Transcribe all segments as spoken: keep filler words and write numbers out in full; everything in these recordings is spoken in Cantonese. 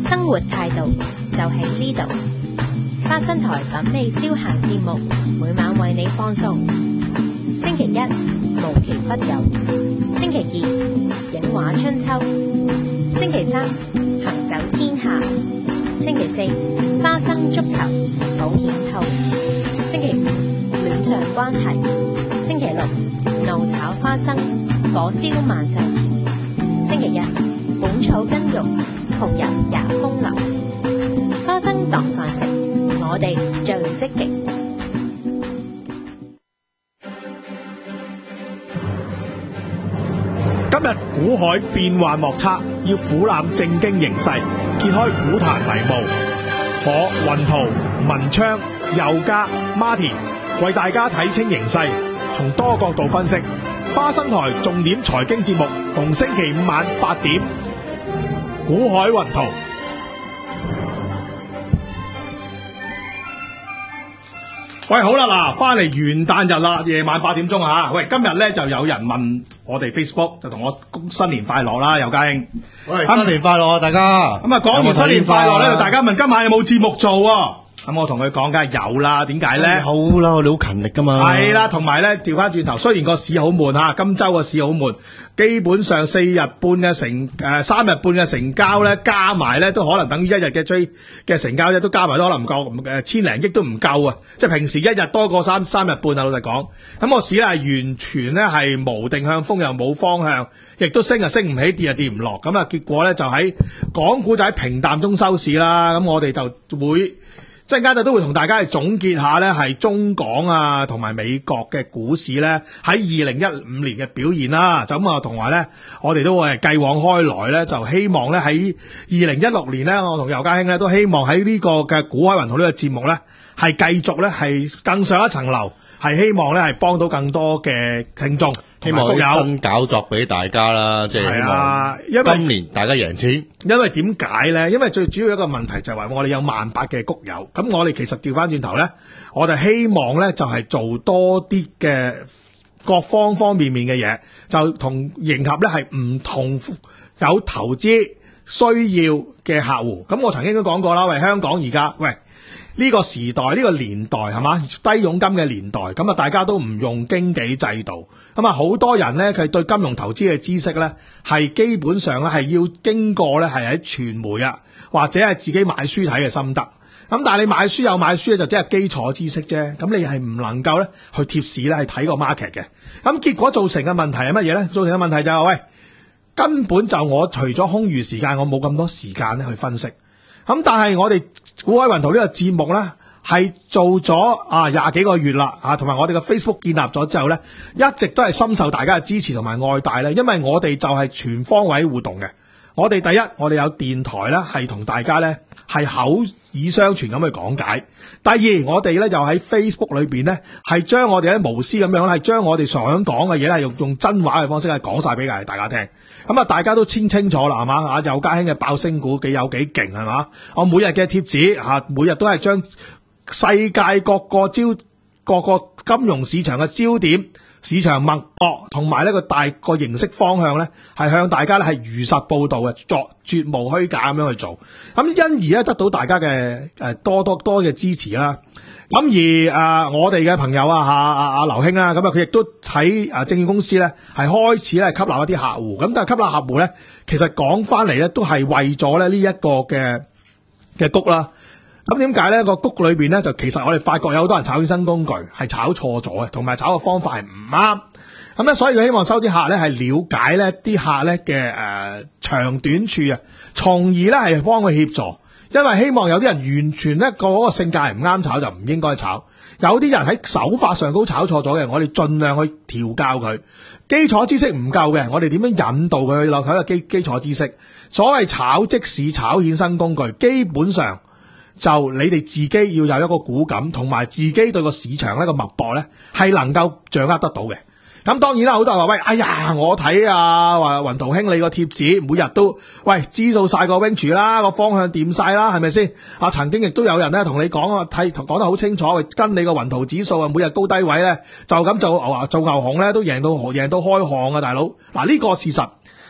生活態度就喺呢度。花生台品味消閒節目，每晚為你放送。星期一無奇不有，星期二影畫春秋，星期三行走天下，星期四花生足球保險套，星期五戀上關係，星期六怒炒花生火燒萬世田，星期日本草根肉紅人也風流。花生當飯食，我哋最積極。 今日股海變幻莫測，要俯瞰政經形勢，揭開股壇迷霧。我雲圖、文昌、佑嘉、Martin 為大家睇清形勢，從多角度分析。花生台重點財經節目，逢星期五晚八點，股海雲圖。喂，好啦，嗱，翻嚟元旦日啦，夜晚八點鐘啊！喂，今日咧就有人問我哋 Facebook， 就同我恭新年快樂啦，佑嘉兄。 喂，新年快樂啊，大家！ 咁啊，講完新年快樂咧，大家問今晚有冇節目做啊？咁我同佢講，梗係有啦。點解咧？ 好啦，我哋好勤力噶嘛。 係啦，同埋咧調翻轉頭，雖然個市好悶吓，今周個市好悶，基本上四日半嘅成誒三日半嘅成交咧，加埋咧都可能等於一日嘅追嘅成交啫，都加埋都可能唔夠誒千零億都唔夠啊！即係平時一日多過三三日半啊！老實講，咁個市咧係完全咧係無定向風，又冇方向，亦都升啊升唔起，跌啊跌唔落，咁啊結果咧就喺港股就喺平淡中收市啦。咁我哋就會。陣間就都會同大家去總結下咧，係中港啊同埋美國嘅股市咧喺二零一五年嘅表現啦。就咁啊，同埋咧，我哋都會繼往開來咧，就希望咧喺二零一六年咧，我同佑嘉兄咧都希望喺呢個嘅股海雲圖呢個節目咧，係繼續咧係更上一層樓，係希望咧係幫到更多嘅聽眾。 希望有新搞作俾大家啦，即係希望今年大家贏錢。 因為點解咧？因為最主要一個問題就係話我哋有萬八嘅谷友，咁我哋其實調翻轉頭咧，我哋希望咧就係做多啲嘅各方方面面嘅嘢，就同迎合咧係唔同有投資需要嘅客戶。咁我曾經都講過啦，喂，香港而家喂。呢個時代，呢個年代係嘛，低佣金嘅年代，咁啊大家都唔用經紀制度，咁啊好多人呢，佢對金融投資嘅知識呢，係基本上咧係要經過呢，係喺傳媒啊，或者係自己買書睇嘅心得。咁但係你買書有買書咧，就只係基礎知識啫。咁你係唔能夠呢去貼市呢，係睇個 market 嘅。咁結果造成嘅問題係乜嘢呢？造成嘅問題就係、是、喂，根本就我除咗空餘時間，我冇咁多時間咧去分析。咁但係我哋股海雲圖呢個節目呢，係做咗啊廿幾個月啦，啊同埋我哋嘅 Facebook 建立咗之後呢，一直都係深受大家嘅支持同埋愛戴呢。因為我哋就係全方位互動嘅。我哋第一，我哋有電台呢，係同大家呢係口耳相傳咁去講解。第二，我哋呢就喺 Facebook 裏邊呢，係將我哋咧無私咁樣係將我哋想講嘅嘢係用用真話嘅方式係講晒俾大家聽。咁啊，大家都清清楚啦，係嘛？啊，佑嘉兄嘅爆升股幾有幾勁係嘛？我每日嘅貼紙吓，每日都係將世界各個焦各個金融市場嘅焦點、市場脈搏同埋呢個大個形式方向咧，係向大家咧係如實報道嘅，作絕無虛假咁樣去做。咁因而咧得到大家嘅誒多多多嘅支持啦。咁而誒、呃、我哋嘅朋友啊，阿阿阿劉兄啦，咁啊佢亦都喺誒證券公司咧係開始咧吸納一啲客戶。咁但係吸納客戶咧，其實講翻嚟咧都係為咗咧呢一個嘅嘅谷啦。咁點解咧？個谷裏邊咧就其實我哋發覺有好多人炒衍生工具係炒錯咗嘅，同埋炒嘅方法係唔啱。咁咧所以佢希望收啲客咧係了解咧啲客咧嘅誒長短處啊，從而咧係幫佢協助。因為希望有啲人完全咧個嗰個性格係唔啱炒，就唔應該炒。有啲人喺手法上都炒錯咗嘅，我哋盡量去調教佢。基礎知識唔夠嘅，我哋點樣引導佢去落睇個基基礎知識。所謂炒即市、炒衍生工具，基本上就你哋自己要有一個股感，同埋自己對個市場一個脈搏咧，係能夠掌握得到嘅。咁當然啦，好多人話喂，哎呀，我睇啊，話雲圖兄你個貼紙每日都喂知道晒個 range 啦，個方向掂晒啦，係咪先？啊，曾經亦都有人咧同你講啊，睇講得好清楚，跟你個雲圖指數啊，每日高低位咧就咁做牛做牛熊咧，都贏到贏到開巷啊，大佬。嗱、啊、呢、這個事實。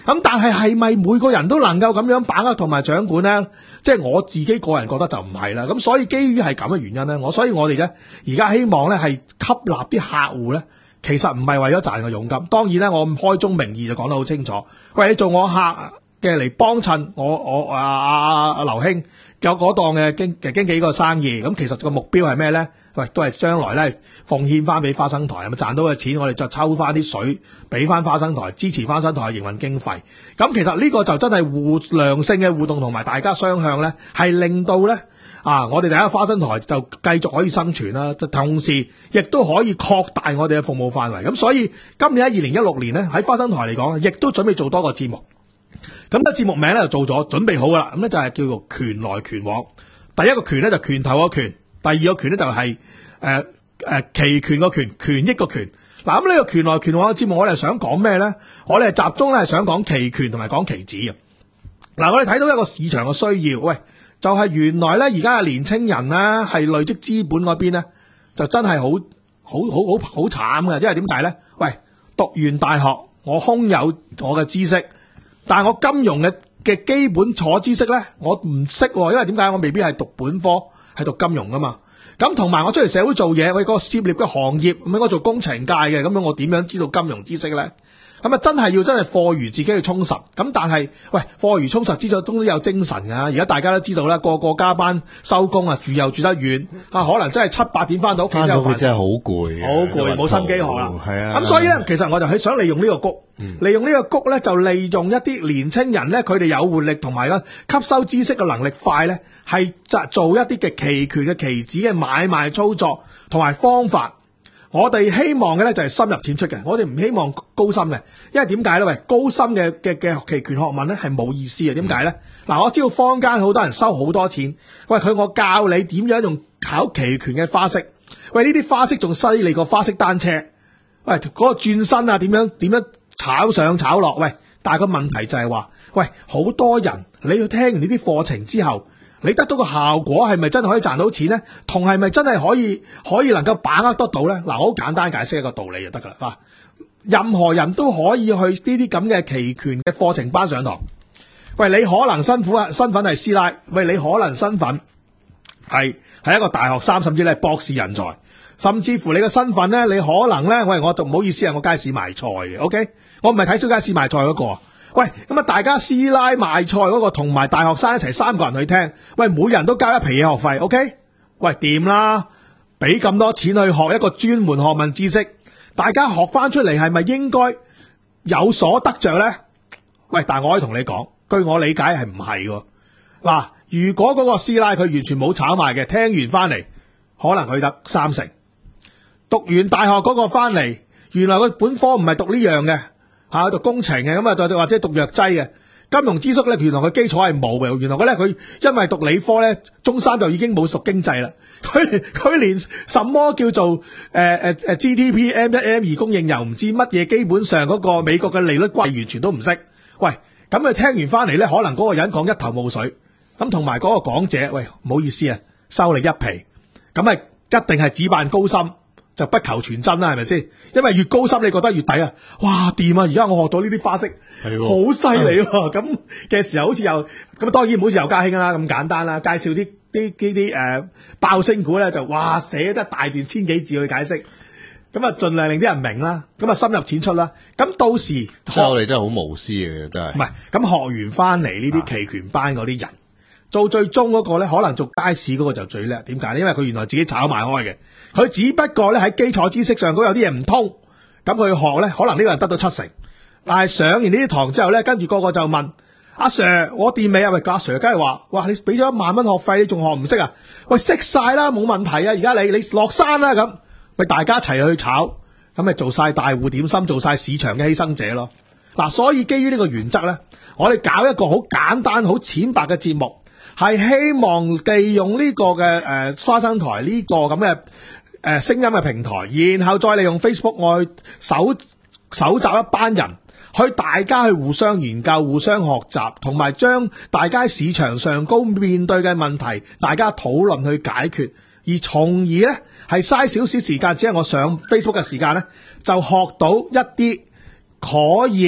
咁但係係咪每個人都能夠咁樣把握同埋掌管呢？即係我自己個人覺得就唔係啦。咁所以基於係咁嘅原因呢，我所以我哋呢而家希望呢係吸納啲客戶呢，其實唔係為咗賺個佣金。當然呢，我開宗明義就講得好清楚。喂，你做我客嘅嚟幫襯我我啊啊啊劉兄有嗰檔嘅經嘅經紀個生意，咁其實個目標係咩呢？喂，都係將來咧奉獻翻俾花生台，係咪賺到嘅錢我哋再抽翻啲水俾翻花生台，支持花生台嘅營運經費。咁其實呢個就真係互良性嘅互動同埋大家雙向咧，係令到咧啊我哋第一個花生台就繼續可以生存啦，同時亦都可以擴大我哋嘅服務範圍。咁所以今年喺二零一六年咧喺花生台嚟講，亦都準備做多個節目。咁個節目名咧就做咗準備好噶啦，咁咧就係叫做拳來拳往。第一個拳咧就拳頭個拳，第二個拳咧就係誒誒期權個拳，權益個權。嗱，咁呢個拳來拳往嘅節目，我哋係想講咩咧？我哋係集中咧係想講期權同埋講期指嘅。嗱，我哋睇到一個市場嘅需要，喂，就係、是、原來咧而家嘅年青人咧係累積資本嗰邊咧，就真係好好好好好慘嘅，因為點解咧？喂，讀完大學，我空有我嘅知識。但係我金融嘅嘅基本礎知識咧，我唔識，因為點解？我未必係讀本科，係讀金融噶嘛。咁同埋我出嚟社會做嘢，我嗰個涉獵嘅行業，咁我做工程界嘅，咁樣我點樣知道金融知識咧？咁啊，真係要真係課餘自己去充實。咁但係，喂，課餘充實之中都有精神㗎。而家大家都知道啦，個個加班收工啊，住又住得遠，啊，可能真係七八點翻到屋企之後， 翻到真係好攰， 好攰，冇心機學啦。 係啊。 咁所以咧，其實我就係想利用呢個谷，嗯、利用呢個谷咧，就利用一啲年青人咧，佢哋有活力同埋咧吸收知識嘅能力快咧，係就做一啲嘅期權嘅期指嘅買賣操作同埋方法。我哋希望嘅咧就係深入淺出嘅，我哋唔希望高深嘅，因為點解咧？喂，高深嘅嘅嘅期權學問咧係冇意思嘅，點解咧？嗱、嗯，我知道坊間好多人收好多錢，喂，佢我教你點樣用考期權嘅花式，喂，呢啲花式仲犀利過花式單車，喂，嗰、嗰個轉身啊，點樣點樣炒上炒落，喂，但係個問題就係話，喂，好多人你去聽完呢啲課程之後，你得到個效果係咪真係可以賺到錢呢？同係咪真係可以可以能夠把握得到呢？嗱，我好簡單解釋一個道理就得噶啦。任何人都可以去呢啲咁嘅期權嘅課程班上堂。喂，你可能辛苦啊，身份係師奶，喂，你可能身份係係一個大學生，甚至你係博士人才，甚至乎你嘅身份呢，你可能呢，喂，我就唔好意思啊，我街市賣菜嘅 ，OK， 我唔係睇小街市賣菜嗰個。喂，咁啊，大家師奶賣菜嗰個同埋大學生一齊三個人去聽，喂，每人都交一皮嘢學費 ，OK？ 喂，掂啦，俾咁多錢去學一個專門學問知識，大家學翻出嚟係咪應該有所得着呢？喂，但係我可以同你講，據我理解係唔係喎。嗱，如果嗰個師奶佢完全冇炒賣嘅，聽完翻嚟可能佢得三成，讀完大學嗰個翻嚟，原來佢本科唔係讀呢樣嘅。吓，讀工程嘅，咁啊，或者讀藥劑嘅金融知識咧，原來佢基礎係冇嘅。原來佢咧，佢因為讀理科咧，中三就已經冇讀經濟啦。佢佢連什麼叫做誒誒誒 G D P M 一 M 二供應又唔知乜嘢，基本上嗰個美國嘅利率關係完全都唔識。喂，咁佢聽完翻嚟咧，可能嗰個人講一頭霧水。咁同埋嗰個講者，喂，唔好意思啊，收你一皮。咁係一定係只辦高深。就不求全真啦，係咪先？因為越高深，你覺得越抵啊！哇，掂啊！而家我學到呢啲花式，好犀利喎！咁嘅時候好似又咁，當然唔好似尤家興啦咁簡單啦。介紹啲啲啲啲誒爆升股咧，就哇寫得大段千幾字去解釋，咁啊盡量令啲人明啦，咁啊深入淺出啦。咁到時學我哋真係好無私嘅，真係。 唔係咁學完翻嚟呢啲期權班嗰啲人。做最終嗰個咧，可能做街市嗰個就最叻。點解咧？因為佢原來自己炒賣開嘅，佢只不過咧喺基礎知識上嗰有啲嘢唔通，咁佢學咧，可能呢個人得到七成。但係上完呢啲堂之後咧，跟住個個就問阿 Sir， 我掂未啊？喂，阿 Sir 梗係話，哇，你俾咗一萬蚊學費，你仲學唔識啊？喂，識晒啦，冇問題啊！而家你你落山啦咁，咪大家一齊去炒，咁咪做晒大戶點心，做晒市場嘅犧牲者咯。嗱，所以基於呢個原則咧，我哋搞一個好簡單、好淺白嘅節目。係希望利用呢個嘅誒、呃、花生台呢個咁嘅誒聲音嘅平台，然後再利用 Facebook 我去搜搜集一班人，去大家去互相研究、互相學習，同埋將大家市場上高面對嘅問題，大家討論去解決，而從而呢係嘥少少時間，只係我上 Facebook 嘅時間呢，就學到一啲可以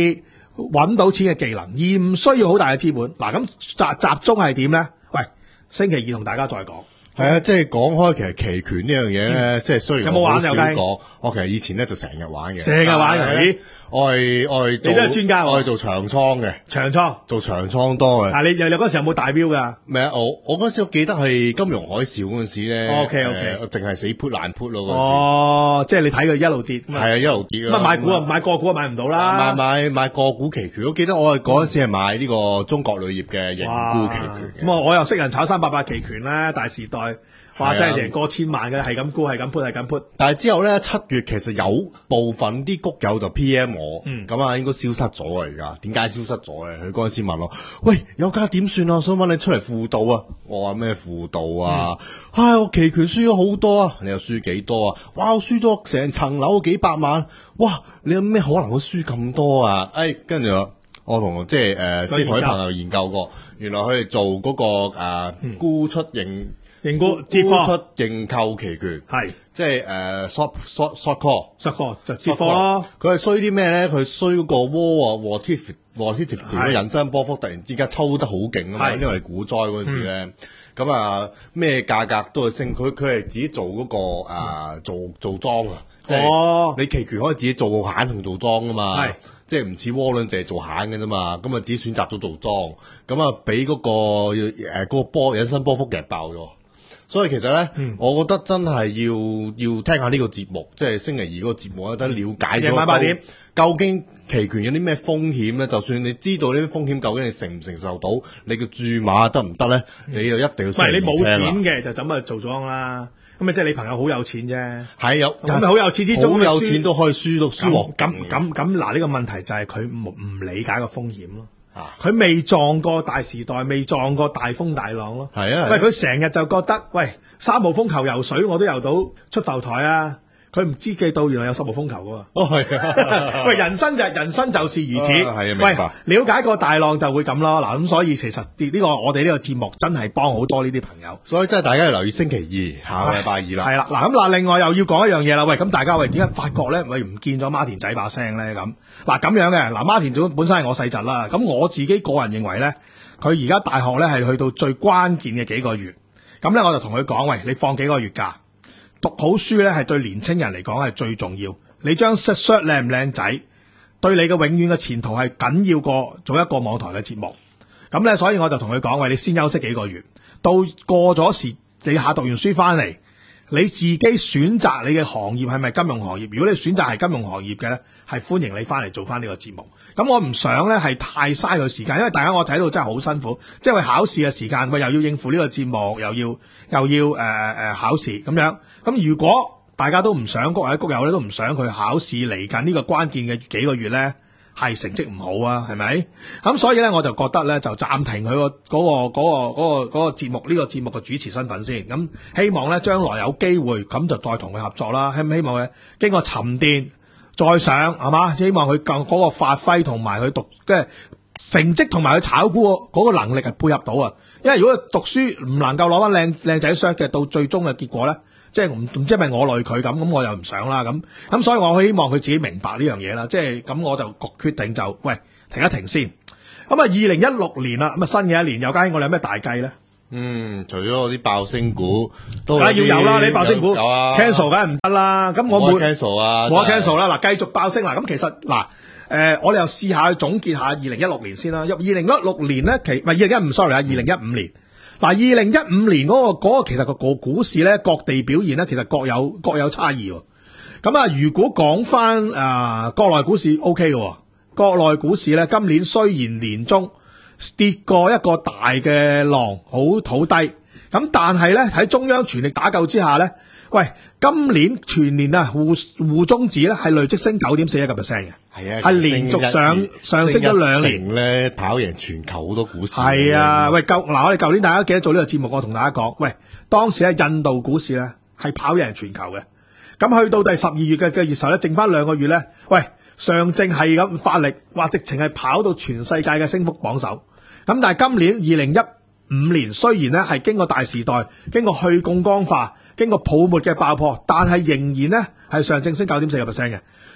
揾到錢嘅技能，而唔需要好大嘅資本。嗱，咁集集中係點咧？喂，星期二同大家再講。 係啊，即係講開，其實期權呢樣嘢咧，嗯、即係雖然我好少講，我其實以前咧就成日玩嘅， 成日玩嘅。 我係我係做， 你都係專家， 我係做長倉嘅， 長倉做長倉多嘅。 嗱，你你嗰陣時有冇大標㗎？ 咩啊？我我嗰陣時我記得係金融海嘯嗰陣時咧。 O K O K， 我淨係死 put 爛 put 咯。 哦，即係你睇佢一路跌。係啊，一路跌啦。 乜買股啊？買個股啊？買唔到啦。 買買買個股期權，我記得我係嗰陣時係買呢個中國鋁業嘅盈沽期權。 咁啊，我又識人炒三八八期權啦，大時代。哇！真係贏過千萬嘅，係咁沽，係咁 put，係咁 put。 但係之後咧，七月其實有部分啲谷友就 P M 我， 嗯， 咁啊應該消失咗啊！而家點解消失咗嘅？佢嗰陣時問我：喂，有家點算啊？想揾你出嚟輔導啊！我話咩輔導啊？唉、嗯哎，我期權輸咗好多啊！你又輸幾多啊？哇！我輸咗成層樓幾百萬！哇！你有咩可能會輸咁多啊？哎，跟住我同即係誒，即係同啲朋友研究過，原來佢哋做嗰、那個誒沽、呃、出認。 認沽接貨出認購期權係即係誒、uh, short short short call short call 就接貨咯。 佢係衰啲咩咧？佢衰個窩啊 volatility volatility 嘅引伸波幅突然之間抽得好勁啊嘛，因為股災嗰陣時咧，咁、嗯、啊咩價格都係升。佢佢係自己做嗰、那個誒、呃、做做莊啊，即係、哦、你期權可以自己做閒同做莊噶嘛，即係唔似窩輪淨係做閒嘅啫嘛。咁啊自己選擇咗做莊，咁啊俾嗰個誒嗰、呃那個波引伸波幅夾爆咗。所以其實咧、嗯，我覺得真係要要聽下呢個節目，即係星期二嗰個節目，等了解咗八點究竟期權有啲咩風險咧？就算你知道呢啲風險，究竟你承唔承受到，你嘅注碼得唔得咧？你就一定要星期二聽啦。唔係你冇錢嘅就咁啊做莊啦，咁咪即係你朋友好有錢啫。係有咁咪好有錢之中，好有錢都可以輸到輸鑊。咁咁咁嗱，呢個問題就係佢唔唔理解個風險咯。佢未撞過大時代，未撞過大風大浪咯。係啊，喂，佢成日就覺得，喂，三號風球游水我都游到出浮台啊！佢唔知記到原來有十號風球噶喎。哦，係啊。喂，人生就人生就是如此。係啊，明白。喂，了解個大浪就會咁咯。嗱，咁所以其實呢、這個我哋呢個節目真係幫好多呢啲朋友。所以真係大家要留意星期二下個禮拜二啦。係啦，嗱咁嗱，另外又要講一樣嘢啦。喂，咁大家喂點解發覺咧，喂唔見咗孖田仔把聲咧？咁嗱咁樣嘅嗱，孖田總本身係我細侄啦。咁我自己個人認為咧，佢而家大學咧係去到最關鍵嘅幾個月。咁咧我就同佢講，喂，你放幾個月假？讀好書咧，係對年青人嚟講係最重要。你張 shirt 靚唔靚仔，對你嘅永遠嘅前途係緊要過做一個網台嘅節目。咁咧，所以我就同佢講，喂，你先休息幾個月，到過咗時，你下讀完書翻嚟，你自己選擇你嘅行業係咪金融行業？如果你選擇係金融行業嘅咧，係歡迎你翻嚟做翻呢個節目。咁我唔想咧係太嘥個時間，因為大家我睇到真係好辛苦，即係為考試嘅時間，喂又要應付呢個節目，又要又要誒誒、呃、考試咁樣。咁如果大家都唔想谷或者谷友咧都唔想佢考試嚟緊呢個關鍵嘅幾個月咧係成績唔好啊，係咪？咁所以咧我就覺得咧就暫停佢、嗰個嗰、嗰個嗰、嗰個嗰、嗰個嗰個節目呢、呢個節目嘅主持身份先。咁希望咧將來有機會咁就再同佢合作啦。希唔希望佢經過沉澱再上係嘛？希望佢更嗰個發揮同埋佢讀即係成績同埋佢炒股嗰個能力係配合到啊！因為如果佢讀書唔能夠攞翻靚靚仔相嘅，到最終嘅結果咧，即係唔唔知係咪我累佢咁，咁我又唔想啦咁咁，所以我希望佢自己明白呢樣嘢啦。即係咁，我就決定就喂停一停先。咁啊，二零一六年啦，咁啊新嘅一年，有家兄我哋有咩大計咧？嗯，除咗啲爆升股，都梗係要有啦。你爆升股有啊 cancel 梗係唔得啦。咁我冇 cancel 啊，冇 cancel 啦。嗱，繼續爆升啦。咁其實嗱，誒、呃，我哋又試下去總結下二零一六年先啦。入二零一六年咧，其唔係二零一五 sorry 啊，二零一五年。嗱，二零一五年嗰、嗰個、嗰個其實個個股市咧，各地表現咧，其實各有各有差異。咁啊，如果講翻誒國內股市 OK 嘅，國內股市咧今年雖然年中跌過一個大嘅浪，好好低，咁但係咧喺中央全力打救之下咧，喂，今年全年啊滬滬中指咧係累積升九點四一個 percent 嘅，係啊，係連續上上升咗兩年咧，跑贏全球好多股市。係啊，喂，舊嗱我哋舊年大家記得做呢個節目，我同大家講，喂，當時喺印度股市咧係跑贏全球嘅，咁去到第十二月嘅嘅月時候咧，剩翻兩個月咧，喂，上證係咁發力，話直情係跑到全世界嘅升幅榜首。咁但係今年二零一五年雖然咧係經過大時代，經過去槓桿化，經過泡沫嘅爆破，但係仍然咧係上證升九點四個 percent 嘅。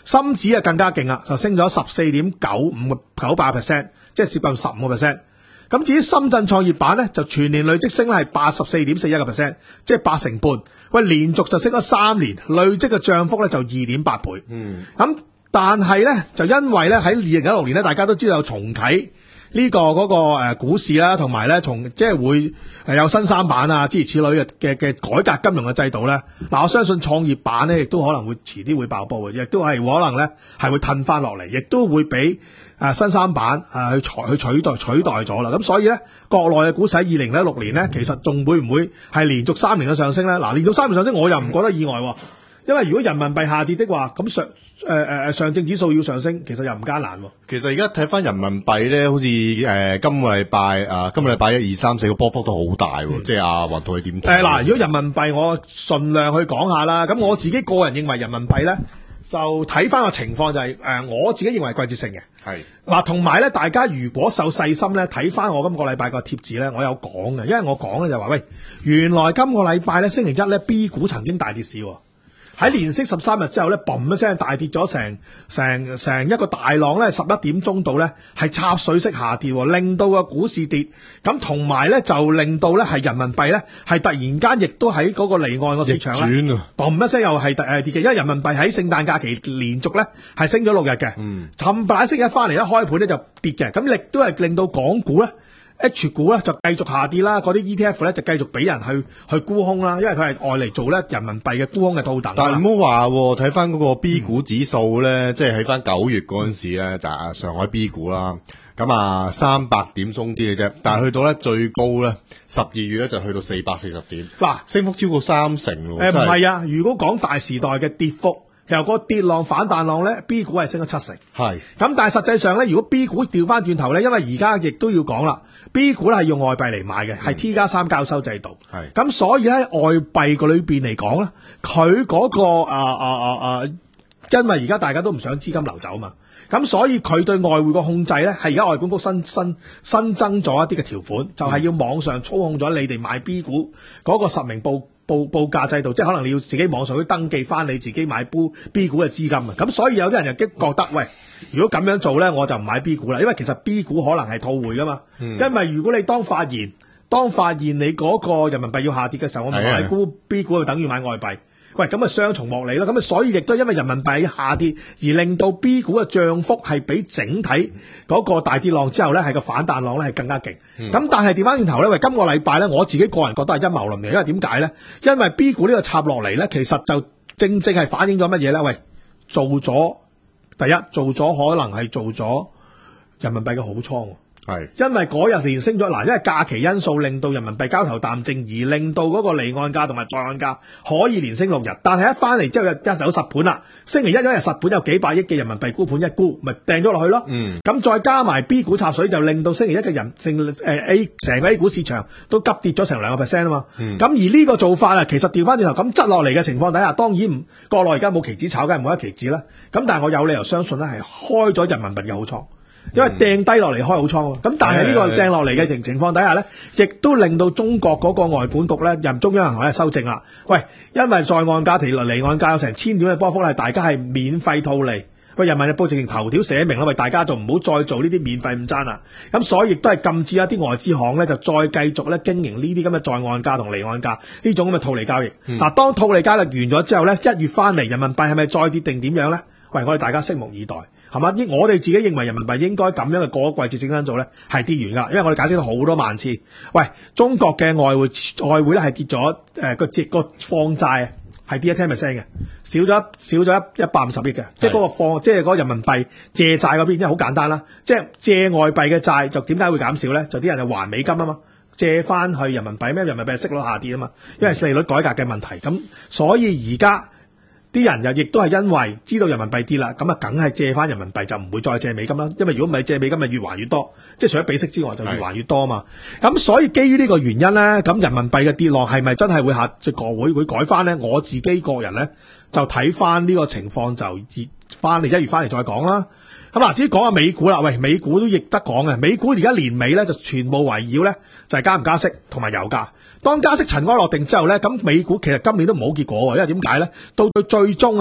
深指啊更加勁啦，就升咗十四點九五個九八 percent， 即係接近十五個 percent。咁至於深圳創業板咧，就全年累積升咧係八十四點四一個 percent， 即係八成半。喂，連續就升咗三年，累積嘅漲幅咧就二點八倍。嗯，咁但係咧就因為咧喺二零一六年咧，大家都知道有重啟呢、這個嗰、那個誒股市啦，同埋咧從即係會誒有新三板啊諸如此類嘅嘅嘅改革金融嘅制度咧。嗱，我相信創業板咧亦都可能會遲啲會爆煲嘅，亦都係可能咧係會褪翻落嚟，亦都會俾誒新三板誒去取去取代取代咗啦。咁所以咧，國內嘅股市喺二零一六年咧，其實仲會唔會係連續三年嘅上升咧？嗱，連續三年上升我又唔覺得意外喎，因為如果人民幣下跌的話，咁上誒誒上證指數要上升，其實又唔艱難喎。 其實而家睇翻人民幣咧，好似誒、呃、今個禮拜啊，今個禮拜一二三四個波幅都好大喎。嗯、即係阿黃導你點睇？誒嗱， 如果人民幣我盡量去講下啦。咁我自己個人認為人民幣咧，就睇翻個情況就係、是、誒、呃，我自己認為季節性嘅。係嗱，同埋咧，大家如果受細心咧睇翻我今個禮拜個貼紙咧，我有講嘅，因為我講咧就話喂，原來今個禮拜咧星期一咧 B 股曾經大跌市喎。喺連升十三日之後咧，嘣一聲大跌咗成成成一個大浪咧，十一點鐘度咧係插水式下跌，令到個股市跌。咁同埋咧就令到咧係人民幣咧係突然間亦都喺嗰個離岸個市場咧，嘣一聲又係誒跌嘅。因為人民幣喺聖誕假期連續咧係升咗六日嘅，嗯，尋日星期一翻嚟一開盤咧就跌嘅，咁亦都係令到港股咧。H 股咧就繼續下跌啦，嗰啲 E T F 咧就繼續俾人去去沽空啦，因為佢係外嚟做咧人民幣嘅沽空嘅套戥。 但係唔好話喎，睇翻嗰個 B 股指數咧，嗯、即係喺翻九月嗰陣時咧，就係上海 B 股啦，咁啊三百點鬆啲嘅啫，但係去到咧最高咧十二月咧就去到四百四十點，嗱升幅超過三成喎。誒唔係啊， 如果講大時代嘅跌幅。其實個跌浪反彈浪咧 ，B 股係升咗七成。係咁，但係實際上咧，如果 B 股調翻轉頭咧，因為而家亦都要講啦 ，B 股咧係用外幣嚟買嘅，係、嗯、T 加三交收制度。係咁，所以咧外幣個裏邊嚟講咧，佢嗰、那個啊啊啊啊，因為而家大家都唔想資金流走嘛，咁所以佢對外匯個控制咧，係而家外管局新新新增咗一啲嘅條款，就係、是、要網上操控咗你哋買 B 股嗰個實名報。報報價制度，即係可能你要自己網上去登記翻你自己買 B 股嘅資金啊，咁所以有啲人就激覺得，喂，如果咁樣做咧，我就唔買 B 股啦，因為其實 B 股可能係套匯噶嘛，嗯、因為如果你當發現當發現你嗰個人民幣要下跌嘅時候，我咪買沽 B 股就等於買外幣。喂，咁啊雙重獲利咯，咁啊所以亦都因為人民幣下跌而令到 B 股嘅漲幅係比整體嗰個大跌浪之後咧係個反彈浪咧係更加勁。咁、嗯、但係調翻轉頭咧，喂，今個禮拜咧我自己個人覺得係陰謀論嚟，因為點解咧？因為 B 股呢個插落嚟咧，其實就正正係反映咗乜嘢咧？喂，做咗第一做咗可能係做咗人民幣嘅好倉。係，因為嗰日連升咗，嗱，因為假期因素令到人民幣交投淡靜，而令到嗰個離岸價同埋在岸價可以連升六日。但係一翻嚟之後，一走實盤啦。星期一因為實盤有幾百億嘅人民幣沽盤一沽，咪掟咗落去咯。嗯，咁再加埋 B 股插水，就令到星期一嘅人成誒 A 成個 A 股市場都急跌咗成兩個 percent 啊嘛。嗯，咁而呢個做法啊，其實調翻轉頭咁執落嚟嘅情況底下，當然唔國內而家冇期指炒，梗係冇得期指啦。咁但係我有理由相信咧，係開咗人民幣嘅好倉。因為掟低落嚟開好倉，咁但係呢個掟落嚟嘅情情況底下咧，亦都令到中國嗰個外管局咧，任中央銀行咧修正啦。喂，因為在岸價同離岸價有成千點嘅波幅咧，大家係免費套利。喂，人民日報直情頭條寫明啦，喂，大家就唔好再做呢啲免費午餐啦。咁所以亦都係禁止一啲外資行咧，就再繼續咧經營呢啲咁嘅在岸價同離岸價呢種咁嘅套利交易。嗱、嗯，當套利交易完咗之後咧，一月翻嚟人民幣係咪再跌定點樣咧？喂，我哋大家拭目以待。係嘛？我哋自己認為人民幣應該咁樣嘅過季節性因素咧係跌完㗎，因為我哋解釋咗好多萬次。喂，中國嘅外匯外匯咧係跌咗誒個借個放債係跌一 ten percent 嘅，少咗少咗一一百五十億嘅，即係嗰個放即係嗰個人民幣借債嗰邊，因為好簡單啦，即係借外幣嘅債就點解會減少咧？就啲人就還美金啊嘛，借翻去人民幣咩？人民幣息率下跌啊嘛，因為利率改革嘅問題，咁所以而家。啲人又亦都係因為知道人民幣跌啦，咁啊梗係借翻人民幣，就唔會再借美金啦。因為如果唔係借美金，咪越還越多，即係除咗比息之外，就越還越多嘛。咁所以基於呢個原因咧，咁人民幣嘅跌落係咪真係會下即係國會會改翻咧？我自己個人咧就睇翻呢個情況就熱翻嚟一月翻嚟再講啦。咁啊，至於講下美股啦，喂，美股都亦得講嘅。美股而家年尾咧就全部圍繞咧就係加唔加息同埋油價。當加息塵埃落定之後咧，咁美股其實今年都唔好結果喎，因為點解咧？到到最終啊，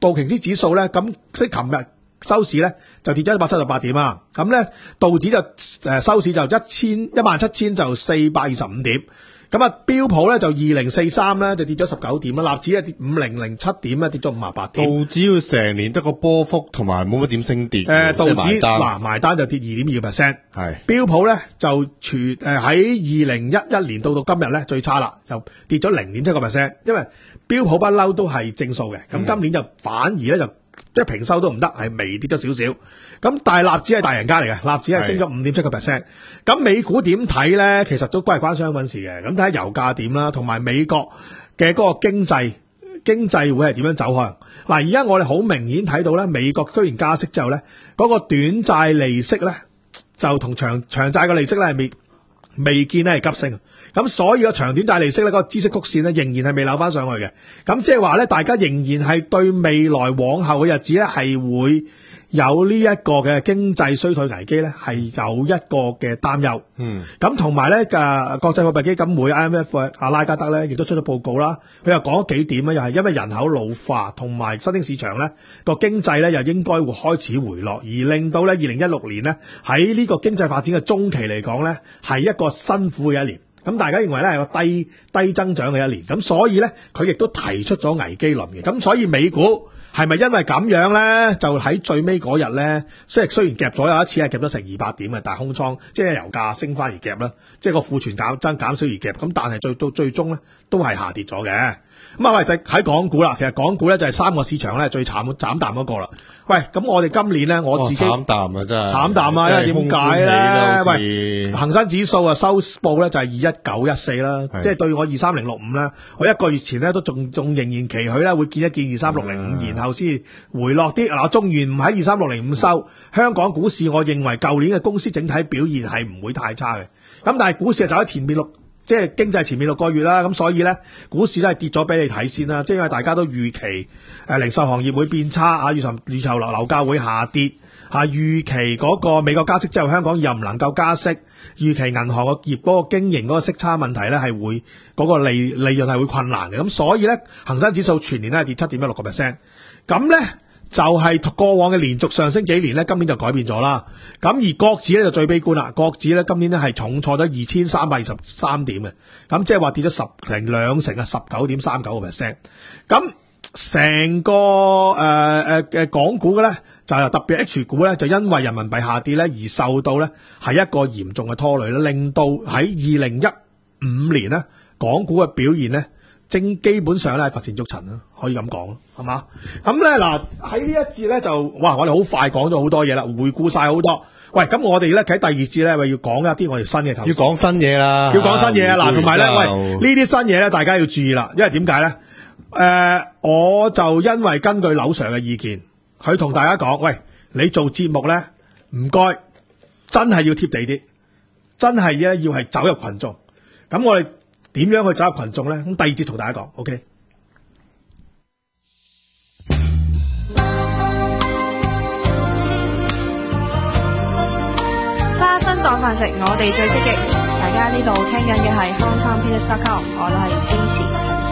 道瓊斯指數咧，咁即係琴日收市咧就跌咗一百七十八點啊，咁咧道指就誒收市就一千一萬七千就四百二十五點。咁啊，標普咧就二零四三咧就跌咗十九點啦，納指啊跌五零零七點咧跌咗五十八點。 道指要成年得個波幅同埋冇乜點升跌。 誒，道指埋單嗱埋單就跌二點二個 percent。 係標普咧就全誒喺二零一一年到到今日咧最差啦，就跌咗零點七個 percent。因為標普不嬲都係正數嘅，咁今年就反而咧就即係平收都唔得，係微跌咗少少。咁但係納指係大人家嚟嘅，納指係升咗五點七個 percent。咁美股點睇咧？其實都關係關商品事嘅。咁睇下油價點啦，同埋美國嘅嗰個經濟經濟會係點樣走向。嗱，而家我哋好明顯睇到咧，美國居然加息之後咧，嗰、嗰個短債利息咧就同長長債嘅利息咧係未未見咧係急升。咁所以個長短債利息咧，嗰個孳息曲線咧仍然係未扭翻上去嘅。咁即係話咧，大家仍然係對未來往後嘅日子咧係會有呢一個嘅經濟衰退危機咧，係有一個嘅擔憂。嗯，咁同埋咧嘅國際貨幣基金會 I M F 阿拉加德咧，亦都出咗報告啦。佢又講咗幾點咧，又係因為人口老化同埋新興市場咧個經濟咧，又應該會開始回落，而令到咧二零一六年咧喺呢個經濟發展嘅中期嚟講咧，係一個辛苦嘅一年。咁大家認為咧係個低低增長嘅一年，咁所以咧佢亦都提出咗危機論嘅。咁所以美股係咪因為咁樣咧，就喺最尾嗰日咧，雖雖然夾咗有一次係夾咗成二百點嘅大空倉，即係油價升翻而夾啦，即係個庫存減增減少而夾，咁但係最到最終咧都係下跌咗嘅。咁啊，喂，喺港股啦，其實港股咧就係三個市場咧最慘慘淡嗰個啦。喂，咁我哋今年咧，我自己慘淡啊，真係慘淡啊，因為點解咧？喂，恒生指數啊收報咧就係二一九一四啦，即係對我二三零六五咧，我一個月前咧都仲仲仍然期許咧會見一見二三六零五，然後先回落啲。嗱，中原唔喺二三六零五收，香港股市我認為舊年嘅公司整體表現係唔會太差嘅。咁但係股市就喺前面六。即係經濟前面六個月啦，咁所以咧，股市都係跌咗俾你睇先啦。即係因為大家都預期誒、呃、零售行業會變差啊，預售預售樓樓價會下跌嚇、啊，預期嗰個美國加息之後，香港又唔能夠加息，預期銀行個業嗰個經營嗰個息差問題咧係會嗰、嗰個利利潤係會困難嘅。咁所以咧，恒生指數全年咧係跌七點一六個 percent，咁咧。就係過往嘅連續上升幾年咧，今年就改變咗啦。咁而國指咧就最悲觀啦，國指咧今年咧係重挫咗二千三百二十三點嘅，咁即係話跌咗十零兩成啊，十九點三九個 percent。咁成個誒誒嘅港股嘅咧，就係特別 H 股咧，就因為人民幣下跌咧而受到咧係一個嚴重嘅拖累咧，令到喺二零一五年咧港股嘅表現咧。正基本上咧係乏善足陳啦，可以咁講咯，係嘛？咁咧嗱喺呢一節咧就哇，我哋好快講咗好多嘢啦，回顧晒好多。喂，咁我哋咧喺第二節咧，咪要講一啲我哋新嘅投資， 要講新嘢啦， 要講新嘢啊！嗱，同埋咧，喂， 呢呢啲新嘢咧，大家要注意啦，因為點解咧？誒、呃，我就因為根據劉 Sir 嘅意見，佢同大家講，喂，你做節目咧，唔該，真係要貼地啲，真係咧要係走入群眾。咁我哋。點樣去走入群眾咧？咁第二節同大家講 ，OK。 花生當飯食，我哋最積極。大家呢度聽緊嘅係 hong kong peanuts dot com， 我都係主持。